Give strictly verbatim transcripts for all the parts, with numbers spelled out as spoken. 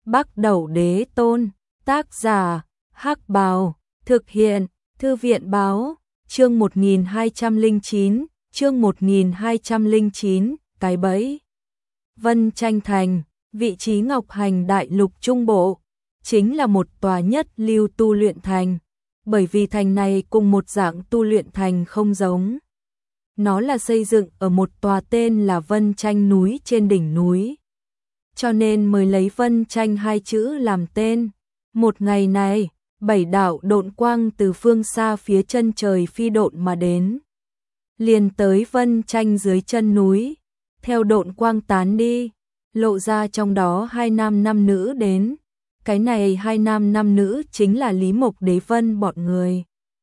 Bắc Đẩu Đế Tôn, tác giả, Hắc Bào, thực hiện, Thư viện báo, chương một nghìn hai trăm lẻ chín, chương một nghìn hai trăm lẻ chín, cái bẫy. Vân Tranh Thành, vị trí Ngọc Hành Đại Lục Trung Bộ, chính là một tòa nhất lưu tu luyện thành, bởi vì thành này cùng một dạng tu luyện thành không giống. Nó là xây dựng ở một tòa tên là Vân Tranh núi trên đỉnh núi, cho nên mới lấy Vân Tranh hai chữ làm tên. Một ngày này, bảy đạo độn quang từ phương xa phía chân trời phi độn mà đến, liền tới Vân Tranh dưới chân núi, theo độn quang tán đi, lộ ra trong đó hai nam năm nữ đến. Cái này hai nam năm nữ chính là Lý Mộc Đế Vân bọn người.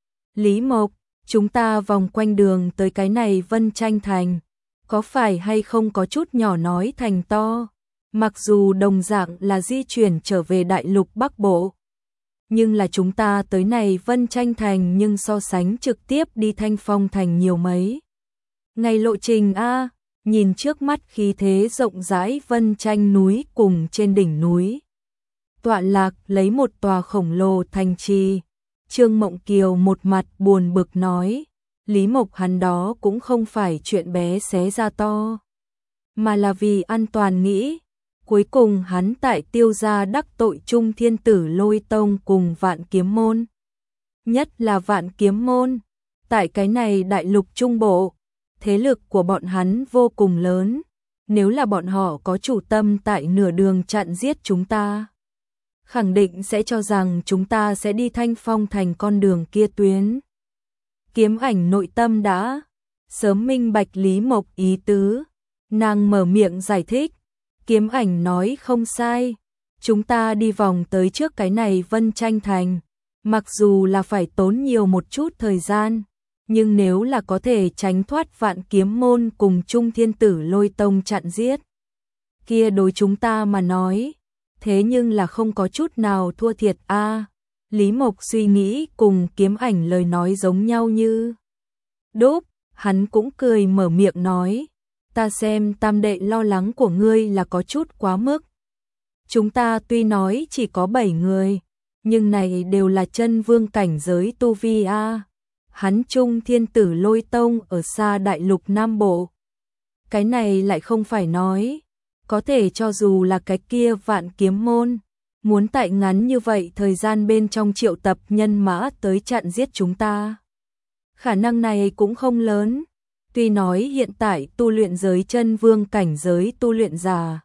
Lý Mộc, chúng ta vòng quanh đường tới cái này Vân Tranh Thành, có phải hay không có chút nhỏ nói thành to? Mặc dù đồng dạng là di chuyển trở về Đại Lục Bắc Bộ, nhưng là chúng ta tới này Vân Tranh Thành nhưng so sánh trực tiếp đi Thanh Phong Thành nhiều mấy. Ngày lộ trình a, nhìn trước mắt khí thế rộng rãi Vân Tranh núi cùng trên đỉnh núi tọa lạc lấy một tòa khổng lồ thành trì. Trương Mộng Kiều một mặt buồn bực nói, Lý Mộc hắn đó cũng không phải chuyện bé xé ra to, mà là vì an toàn nghĩ. Cuối cùng hắn tại Tiêu gia đắc tội Trung Thiên Tử Lôi Tông cùng Vạn Kiếm Môn. Nhất là Vạn Kiếm Môn, tại cái này Đại Lục Trung Bộ, thế lực của bọn hắn vô cùng lớn. Nếu là bọn họ có chủ tâm tại nửa đường chặn giết chúng ta, khẳng định sẽ cho rằng chúng ta sẽ đi Thanh Phong Thành con đường kia tuyến. Kiếm Ảnh nội tâm đã sớm minh bạch Lý Mộc ý tứ, nàng mở miệng giải thích. Kiếm Ảnh nói không sai, chúng ta đi vòng tới trước cái này Vân Tranh Thành, mặc dù là phải tốn nhiều một chút thời gian, nhưng nếu là có thể tránh thoát Vạn Kiếm Môn cùng Trung Thiên Tử Lôi Tông chặn giết, kia đối chúng ta mà nói, thế nhưng là không có chút nào thua thiệt a. À, Lý Mộc suy nghĩ cùng Kiếm Ảnh lời nói giống nhau như đúc, hắn cũng cười mở miệng nói, ta xem tam đệ lo lắng của ngươi là có chút quá mức. Chúng ta tuy nói chỉ có bảy người, nhưng này đều là chân vương cảnh giới tu vi a. À, hắn Trung Thiên Tử Lôi Tông ở xa Đại Lục Nam Bộ, cái này lại không phải nói, có thể cho dù là cái kia Vạn Kiếm Môn, muốn tại ngắn như vậy thời gian bên trong triệu tập nhân mã tới chặn giết chúng ta, khả năng này cũng không lớn. Tuy nói hiện tại tu luyện giới chân vương cảnh giới tu luyện giả,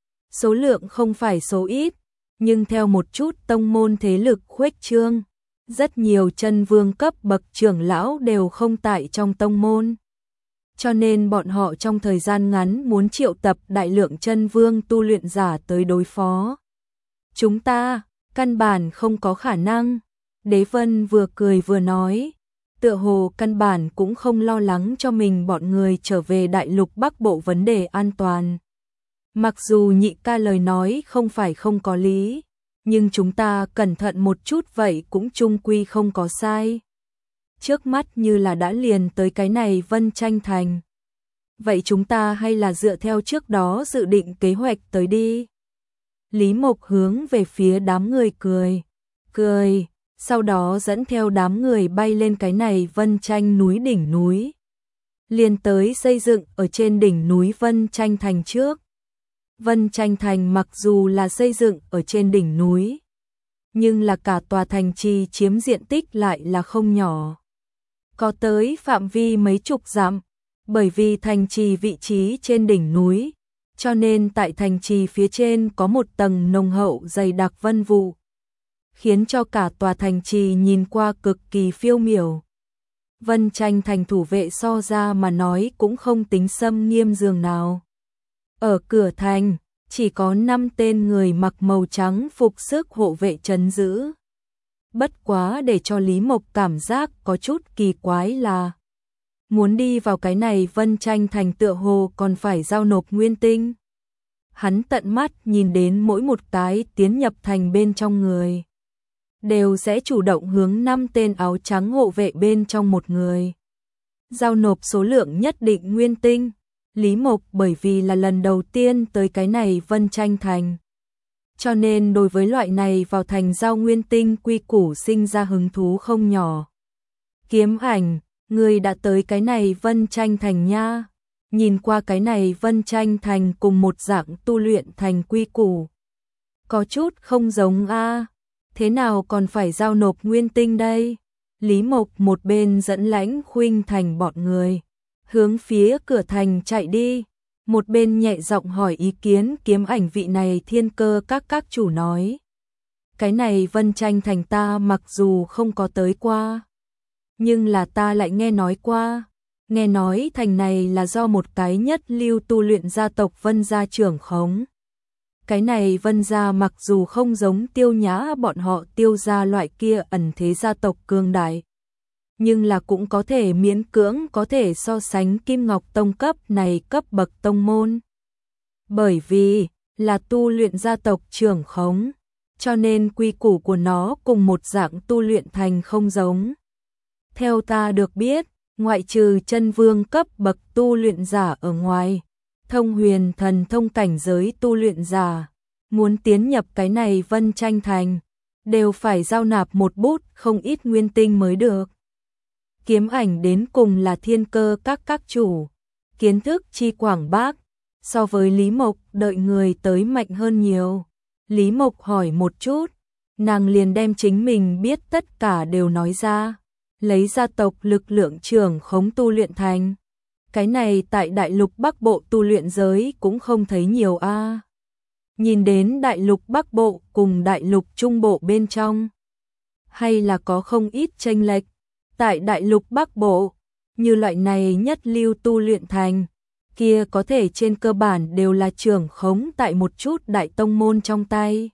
số lượng không phải số ít, nhưng theo một chút tông môn thế lực khuếch trương, rất nhiều chân vương cấp bậc trưởng lão đều không tại trong tông môn. Cho nên bọn họ trong thời gian ngắn muốn triệu tập đại lượng chân vương tu luyện giả tới đối phó chúng ta, căn bản không có khả năng. Đế Vân vừa cười vừa nói, tựa hồ căn bản cũng không lo lắng cho mình bọn người trở về Đại Lục Bắc Bộ vấn đề an toàn. Mặc dù nhị ca lời nói không phải không có lý, nhưng chúng ta cẩn thận một chút vậy cũng chung quy không có sai. Trước mắt như là đã liền tới cái này Vân Tranh Thành, vậy chúng ta hay là dựa theo trước đó dự định kế hoạch tới đi. Lý Mộc hướng về phía đám người cười, cười, sau đó dẫn theo đám người bay lên cái này Vân Tranh núi đỉnh núi, liền tới xây dựng ở trên đỉnh núi Vân Tranh Thành trước. Vân Tranh Thành mặc dù là xây dựng ở trên đỉnh núi, nhưng là cả tòa thành trì chiếm diện tích lại là không nhỏ, có tới phạm vi mấy chục dặm. Bởi vì thành trì vị trí trên đỉnh núi, cho nên tại thành trì phía trên có một tầng nồng hậu dày đặc vân vụ, khiến cho cả tòa thành trì nhìn qua cực kỳ phiêu miểu. Vân Tranh Thành thủ vệ so ra mà nói cũng không tính xâm nghiêm dường nào. Ở cửa thành, chỉ có năm tên người mặc màu trắng phục sức hộ vệ trấn giữ. Bất quá để cho Lý Mộc cảm giác có chút kỳ quái là, muốn đi vào cái này Vân Tranh Thành tựa hồ còn phải giao nộp nguyên tinh. Hắn tận mắt nhìn đến mỗi một cái tiến nhập thành bên trong người, đều sẽ chủ động hướng năm tên áo trắng hộ vệ bên trong một người giao nộp số lượng nhất định nguyên tinh. Lý Mộc bởi vì là lần đầu tiên tới cái này Vân Tranh Thành, cho nên đối với loại này vào thành giao nguyên tinh quy củ sinh ra hứng thú không nhỏ. Kiếm Ảnh, người đã tới cái này Vân Tranh Thành nha. Nhìn qua cái này Vân Tranh Thành cùng một dạng tu luyện thành quy củ. Có chút không giống a, thế nào còn phải giao nộp nguyên tinh đây? Lý Mộc một bên dẫn Lãnh Khuynh Thành bọn người, hướng phía cửa thành chạy đi, một bên nhẹ giọng hỏi ý kiến Kiếm Ảnh vị này thiên cơ các các chủ nói. Cái này Vân Tranh Thành ta mặc dù không có tới qua, nhưng là ta lại nghe nói qua, nghe nói thành này là do một cái nhất lưu tu luyện gia tộc Vân gia trưởng khống. Cái này Vân gia mặc dù không giống Tiêu Nhã bọn họ Tiêu gia loại kia ẩn thế gia tộc cường đại, nhưng là cũng có thể miễn cưỡng có thể so sánh Kim Ngọc Tông cấp này cấp bậc tông môn. Bởi vì là tu luyện gia tộc trưởng khống, cho nên quy củ của nó cùng một dạng tu luyện thành không giống. Theo ta được biết, ngoại trừ chân vương cấp bậc tu luyện giả ở ngoài, thông huyền thần thông cảnh giới tu luyện giả, muốn tiến nhập cái này Vân Tranh Thành, đều phải giao nạp một bút không ít nguyên tinh mới được. Kiếm Ảnh đến cùng là thiên cơ các các chủ, kiến thức chi quảng bác, so với Lý Mộc đợi người tới mạnh hơn nhiều. Lý Mộc hỏi một chút, nàng liền đem chính mình biết tất cả đều nói ra, lấy gia tộc lực lượng trưởng khống tu luyện thành. Cái này tại đại lục Bắc Bộ tu luyện giới cũng không thấy nhiều a. Nhìn đến đại lục Bắc Bộ cùng đại lục Trung Bộ bên trong, hay là có không ít chênh lệch. Tại đại lục Bắc Bộ, như loại này nhất lưu tu luyện thành, kia có thể trên cơ bản đều là trưởng khống tại một chút đại tông môn trong tay.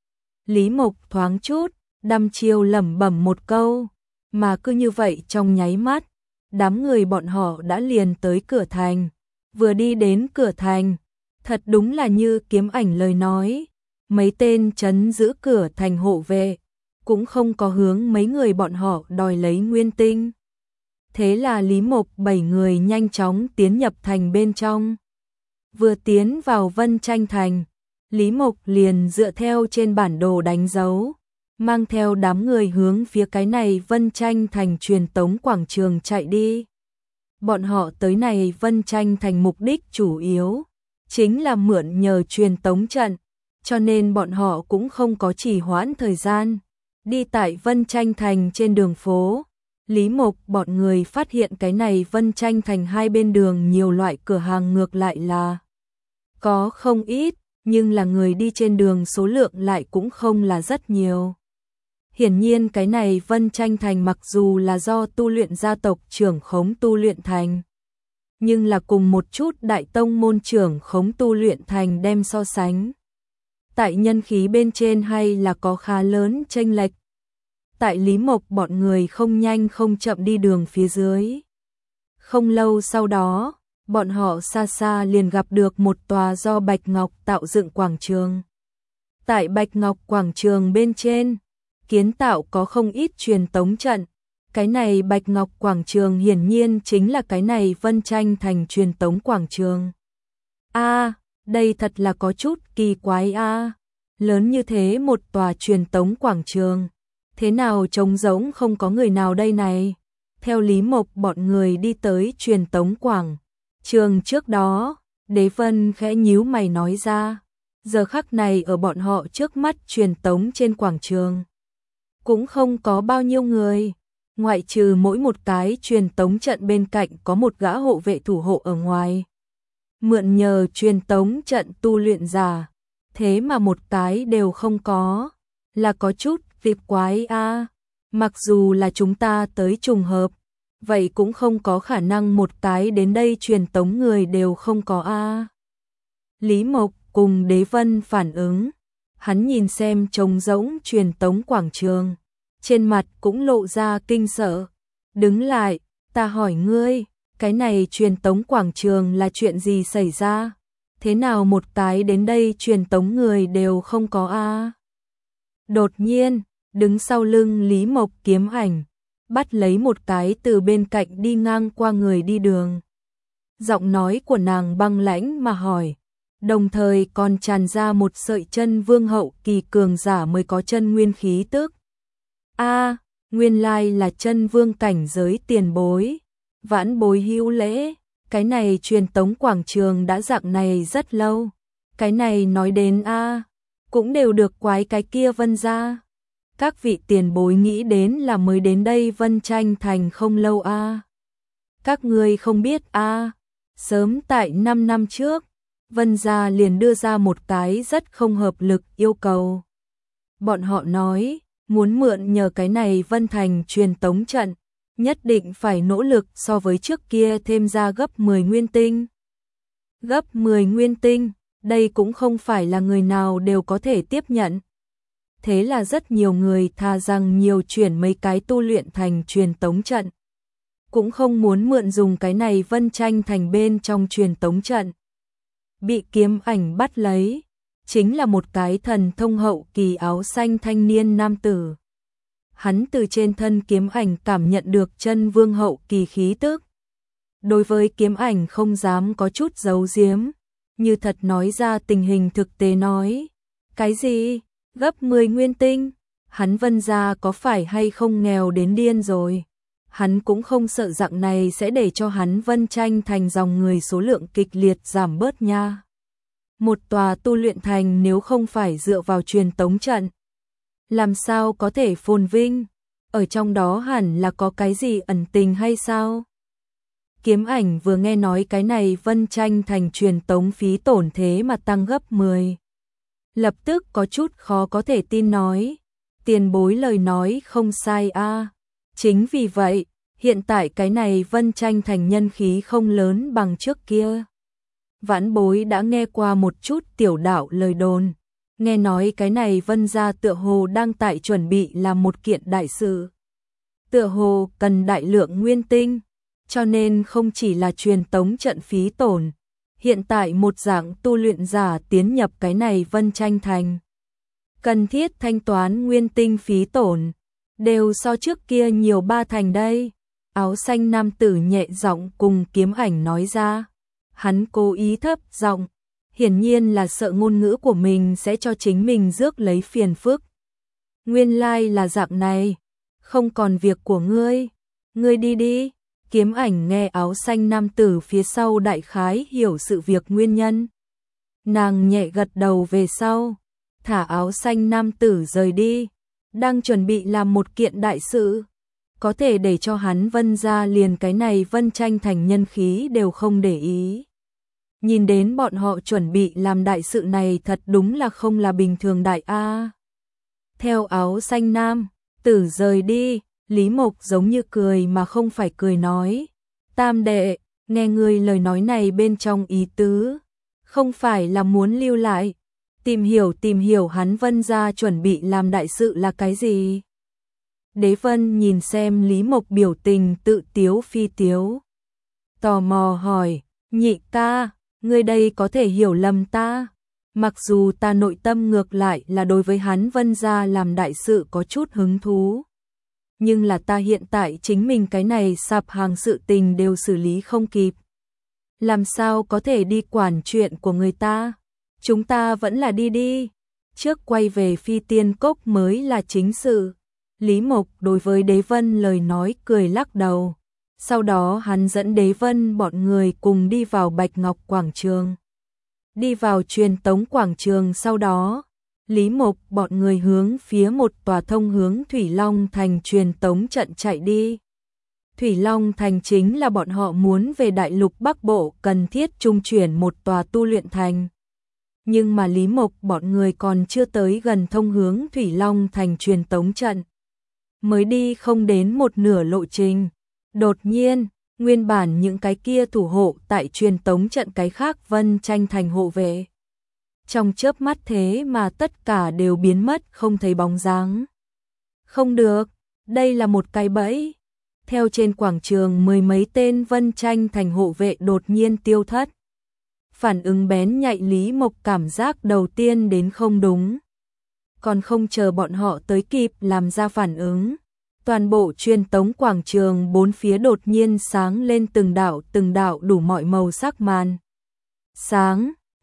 Lý Mộc thoáng chút, đăm chiêu lẩm bẩm một câu, mà cứ như vậy trong nháy mắt, đám người bọn họ đã liền tới cửa thành. Vừa đi đến cửa thành, thật đúng là như Kiếm Ảnh lời nói, mấy tên trấn giữ cửa thành hộ vệ cũng không có hướng mấy người bọn họ đòi lấy nguyên tinh. Thế là Lý Mộc bảy người nhanh chóng tiến nhập thành bên trong. Vừa tiến vào Vân Tranh Thành, Lý Mộc liền dựa theo trên bản đồ đánh dấu, mang theo đám người hướng phía cái này Vân Tranh Thành truyền tống quảng trường chạy đi. Bọn họ tới này Vân Tranh Thành mục đích chủ yếu chính là mượn nhờ truyền tống trận, cho nên bọn họ cũng không có trì hoãn thời gian. Đi tại Vân Tranh Thành trên đường phố, Lý Mộc bọn người phát hiện cái này Vân Tranh Thành hai bên đường nhiều loại cửa hàng ngược lại là có không ít, nhưng là người đi trên đường số lượng lại cũng không là rất nhiều. Hiển nhiên cái này Vân Tranh Thành mặc dù là do tu luyện gia tộc trưởng khống tu luyện thành, nhưng là cùng một chút đại tông môn trưởng khống tu luyện thành đem so sánh. Tại nhân khí bên trên hay là có khá lớn chênh lệch. Tại Lý Mộc bọn người không nhanh không chậm đi đường phía dưới. Không lâu sau đó, bọn họ xa xa liền gặp được một tòa do Bạch Ngọc tạo dựng quảng trường. Tại Bạch Ngọc quảng trường bên trên, kiến tạo có không ít truyền tống trận. Cái này Bạch Ngọc quảng trường hiển nhiên chính là cái này Vân Tranh Thành truyền tống quảng trường. A, đây thật là có chút kỳ quái a. Lớn như thế một tòa truyền tống quảng trường, thế nào trống rỗng không có người nào đây này? Theo Lý Mộc bọn người đi tới truyền tống quảng trường trước đó, Đế Vân khẽ nhíu mày nói ra, giờ khắc này ở bọn họ trước mắt truyền tống trên quảng trường cũng không có bao nhiêu người, ngoại trừ mỗi một cái truyền tống trận bên cạnh có một gã hộ vệ thủ hộ ở ngoài. Mượn nhờ truyền tống trận tu luyện giả, thế mà một cái đều không có, là có chút vịp quái a. Mặc dù là chúng ta tới trùng hợp, vậy cũng không có khả năng một cái đến đây truyền tống người đều không có a. Lý Mộc cùng Đế Vân phản ứng, hắn nhìn xem trống rỗng truyền tống quảng trường, trên mặt cũng lộ ra kinh sợ. Đứng lại, ta hỏi ngươi, cái này truyền tống quảng trường là chuyện gì xảy ra? Thế nào một cái đến đây truyền tống người đều không có a? Đột nhiên, đứng sau lưng Lý Mộc Kiếm Ảnh, bắt lấy một cái từ bên cạnh đi ngang qua người đi đường. Giọng nói của nàng băng lãnh mà hỏi, đồng thời còn tràn ra một sợi chân vương hậu kỳ cường giả mới có chân nguyên khí tức. A, nguyên lai là chân vương cảnh giới tiền bối, vãn bối hữu lễ, cái này truyền tống quảng trường đã dạng này rất lâu, cái này nói đến a, cũng đều được quái cái kia Vân gia. Các vị tiền bối nghĩ đến là mới đến đây Vân Tranh Thành không lâu a. Các ngươi không biết a, sớm tại năm năm trước, Vân gia liền đưa ra một cái rất không hợp lực yêu cầu. Bọn họ nói, muốn mượn nhờ cái này Vân Thành truyền tống trận, nhất định phải nỗ lực so với trước kia thêm ra gấp mười nguyên tinh. Gấp mười nguyên tinh, đây cũng không phải là người nào đều có thể tiếp nhận. Thế là rất nhiều người tha rằng nhiều chuyển mấy cái tu luyện thành truyền tống trận. Cũng không muốn mượn dùng cái này Vân Tranh Thành bên trong truyền tống trận. Bị kiếm ảnh bắt lấy, chính là một cái thần thông hậu kỳ áo xanh thanh niên nam tử. Hắn từ trên thân kiếm ảnh cảm nhận được chân vương hậu kỳ khí tức. Đối với kiếm ảnh không dám có chút giấu giếm, như thật nói ra tình hình thực tế nói. Cái gì? Gấp mười nguyên tinh? Hắn Vân gia có phải hay không nghèo đến điên rồi? Hắn cũng không sợ dạng này sẽ để cho hắn Vân Tranh Thành dòng người số lượng kịch liệt giảm bớt nha. Một tòa tu luyện thành nếu không phải dựa vào truyền tống trận, làm sao có thể phồn vinh? Ở trong đó hẳn là có cái gì ẩn tình hay sao? Kiếm ảnh vừa nghe nói cái này Vân Tranh Thành truyền tống phí tổn thế mà tăng gấp mười. Lập tức có chút khó có thể tin nói, tiền bối lời nói không sai a. Chính vì vậy, hiện tại cái này Vân Tranh Thành nhân khí không lớn bằng trước kia. Vãn bối đã nghe qua một chút tiểu đạo lời đồn, nghe nói cái này Vân gia tựa hồ đang tại chuẩn bị làm một kiện đại sự. Tựa hồ cần đại lượng nguyên tinh, cho nên không chỉ là truyền tống trận phí tổn, hiện tại một dạng tu luyện giả tiến nhập cái này Vân Tranh Thành. Cần thiết thanh toán nguyên tinh phí tổn, đều so trước kia nhiều ba thành đây. Áo xanh nam tử nhẹ giọng cùng kiếm ảnh nói ra. Hắn cố ý thấp giọng, hiển nhiên là sợ ngôn ngữ của mình sẽ cho chính mình rước lấy phiền phức. Nguyên lai là dạng này, không còn việc của ngươi, ngươi đi đi. Kiếm ảnh nghe áo xanh nam tử phía sau đại khái hiểu sự việc nguyên nhân. Nàng nhẹ gật đầu về sau, thả áo xanh nam tử rời đi, đang chuẩn bị làm một kiện đại sự. Có thể để cho hắn Vân gia liền cái này Vân Tranh Thành nhân khí đều không để ý. Nhìn đến bọn họ chuẩn bị làm đại sự này thật đúng là không là bình thường đại a. Theo áo xanh nam tử rời đi, Lý Mộc giống như cười mà không phải cười nói. Tam đệ, nghe ngươi lời nói này bên trong ý tứ, không phải là muốn lưu lại, tìm hiểu tìm hiểu hắn Vân gia chuẩn bị làm đại sự là cái gì. Đế Vân nhìn xem Lý Mộc biểu tình tự tiếu phi tiếu. Tò mò hỏi, nhị ca, ngươi đây có thể hiểu lầm ta. Mặc dù ta nội tâm ngược lại là đối với hắn Vân gia làm đại sự có chút hứng thú. Nhưng là ta hiện tại chính mình cái này sạp hàng sự tình đều xử lý không kịp. Làm sao có thể đi quản chuyện của người ta? Chúng ta vẫn là đi đi. Trước quay về Phi Tiên Cốc mới là chính sự. Lý Mộc đối với Đế Vân lời nói cười lắc đầu. Sau đó hắn dẫn Đế Vân bọn người cùng đi vào Bạch Ngọc Quảng Trường. Đi vào truyền tống quảng trường sau đó, Lý Mộc bọn người hướng phía một tòa thông hướng Thủy Long Thành truyền tống trận chạy đi. Thủy Long Thành chính là bọn họ muốn về Đại Lục Bắc Bộ cần thiết trung chuyển một tòa tu luyện thành. Nhưng mà Lý Mộc bọn người còn chưa tới gần thông hướng Thủy Long Thành truyền tống trận. Mới đi không đến một nửa lộ trình. Đột nhiên, nguyên bản những cái kia thủ hộ tại truyền tống trận cái khác Vân Tranh Thành hộ vệ. Trong chớp mắt thế mà tất cả đều biến mất không thấy bóng dáng. Không được, đây là một cái bẫy. Theo trên quảng trường mười mấy tên Vân Tranh Thành hộ vệ đột nhiên tiêu thất. Phản ứng bén nhạy Lý Mộc cảm giác đầu tiên đến không đúng. Còn không chờ bọn họ tới kịp làm ra phản ứng. Toàn bộ truyền tống quảng trường bốn phía đột nhiên sáng lên từng đạo từng đạo đủ mọi màu sắc màn. Sáng,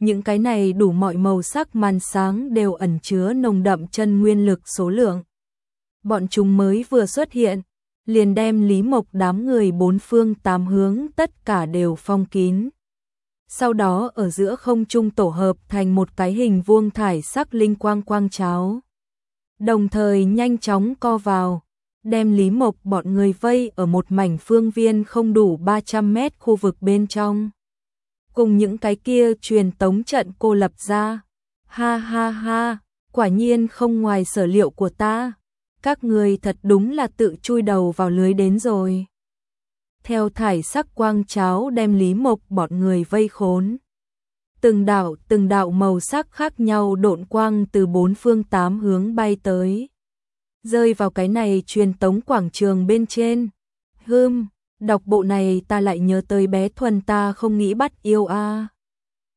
Những cái này đủ mọi màu sắc màn sáng đều ẩn chứa nồng đậm chân nguyên lực số lượng. Bọn chúng mới vừa xuất hiện, liền đem Lý Mộc đám người bốn phương tám hướng tất cả đều phong kín. Sau đó ở giữa không trung tổ hợp thành một cái hình vuông thải sắc linh quang quang cháo. Đồng thời nhanh chóng co vào, đem Lý Mộc bọn người vây ở một mảnh phương viên không đủ ba trăm mét khu vực bên trong. Cùng những cái kia truyền tống trận cô lập ra. Ha ha ha, quả nhiên không ngoài sở liệu của ta. Các người thật đúng là tự chui đầu vào lưới đến rồi. Theo thải sắc quang cháo đem Lý Mộc bọn người vây khốn. Từng đạo từng đạo màu sắc khác nhau độn quang từ bốn phương tám hướng bay tới. Rơi vào cái này truyền tống quảng trường bên trên. Hừm, đọc bộ này ta lại nhớ tới bé Thuần ta không nghĩ bắt yêu a.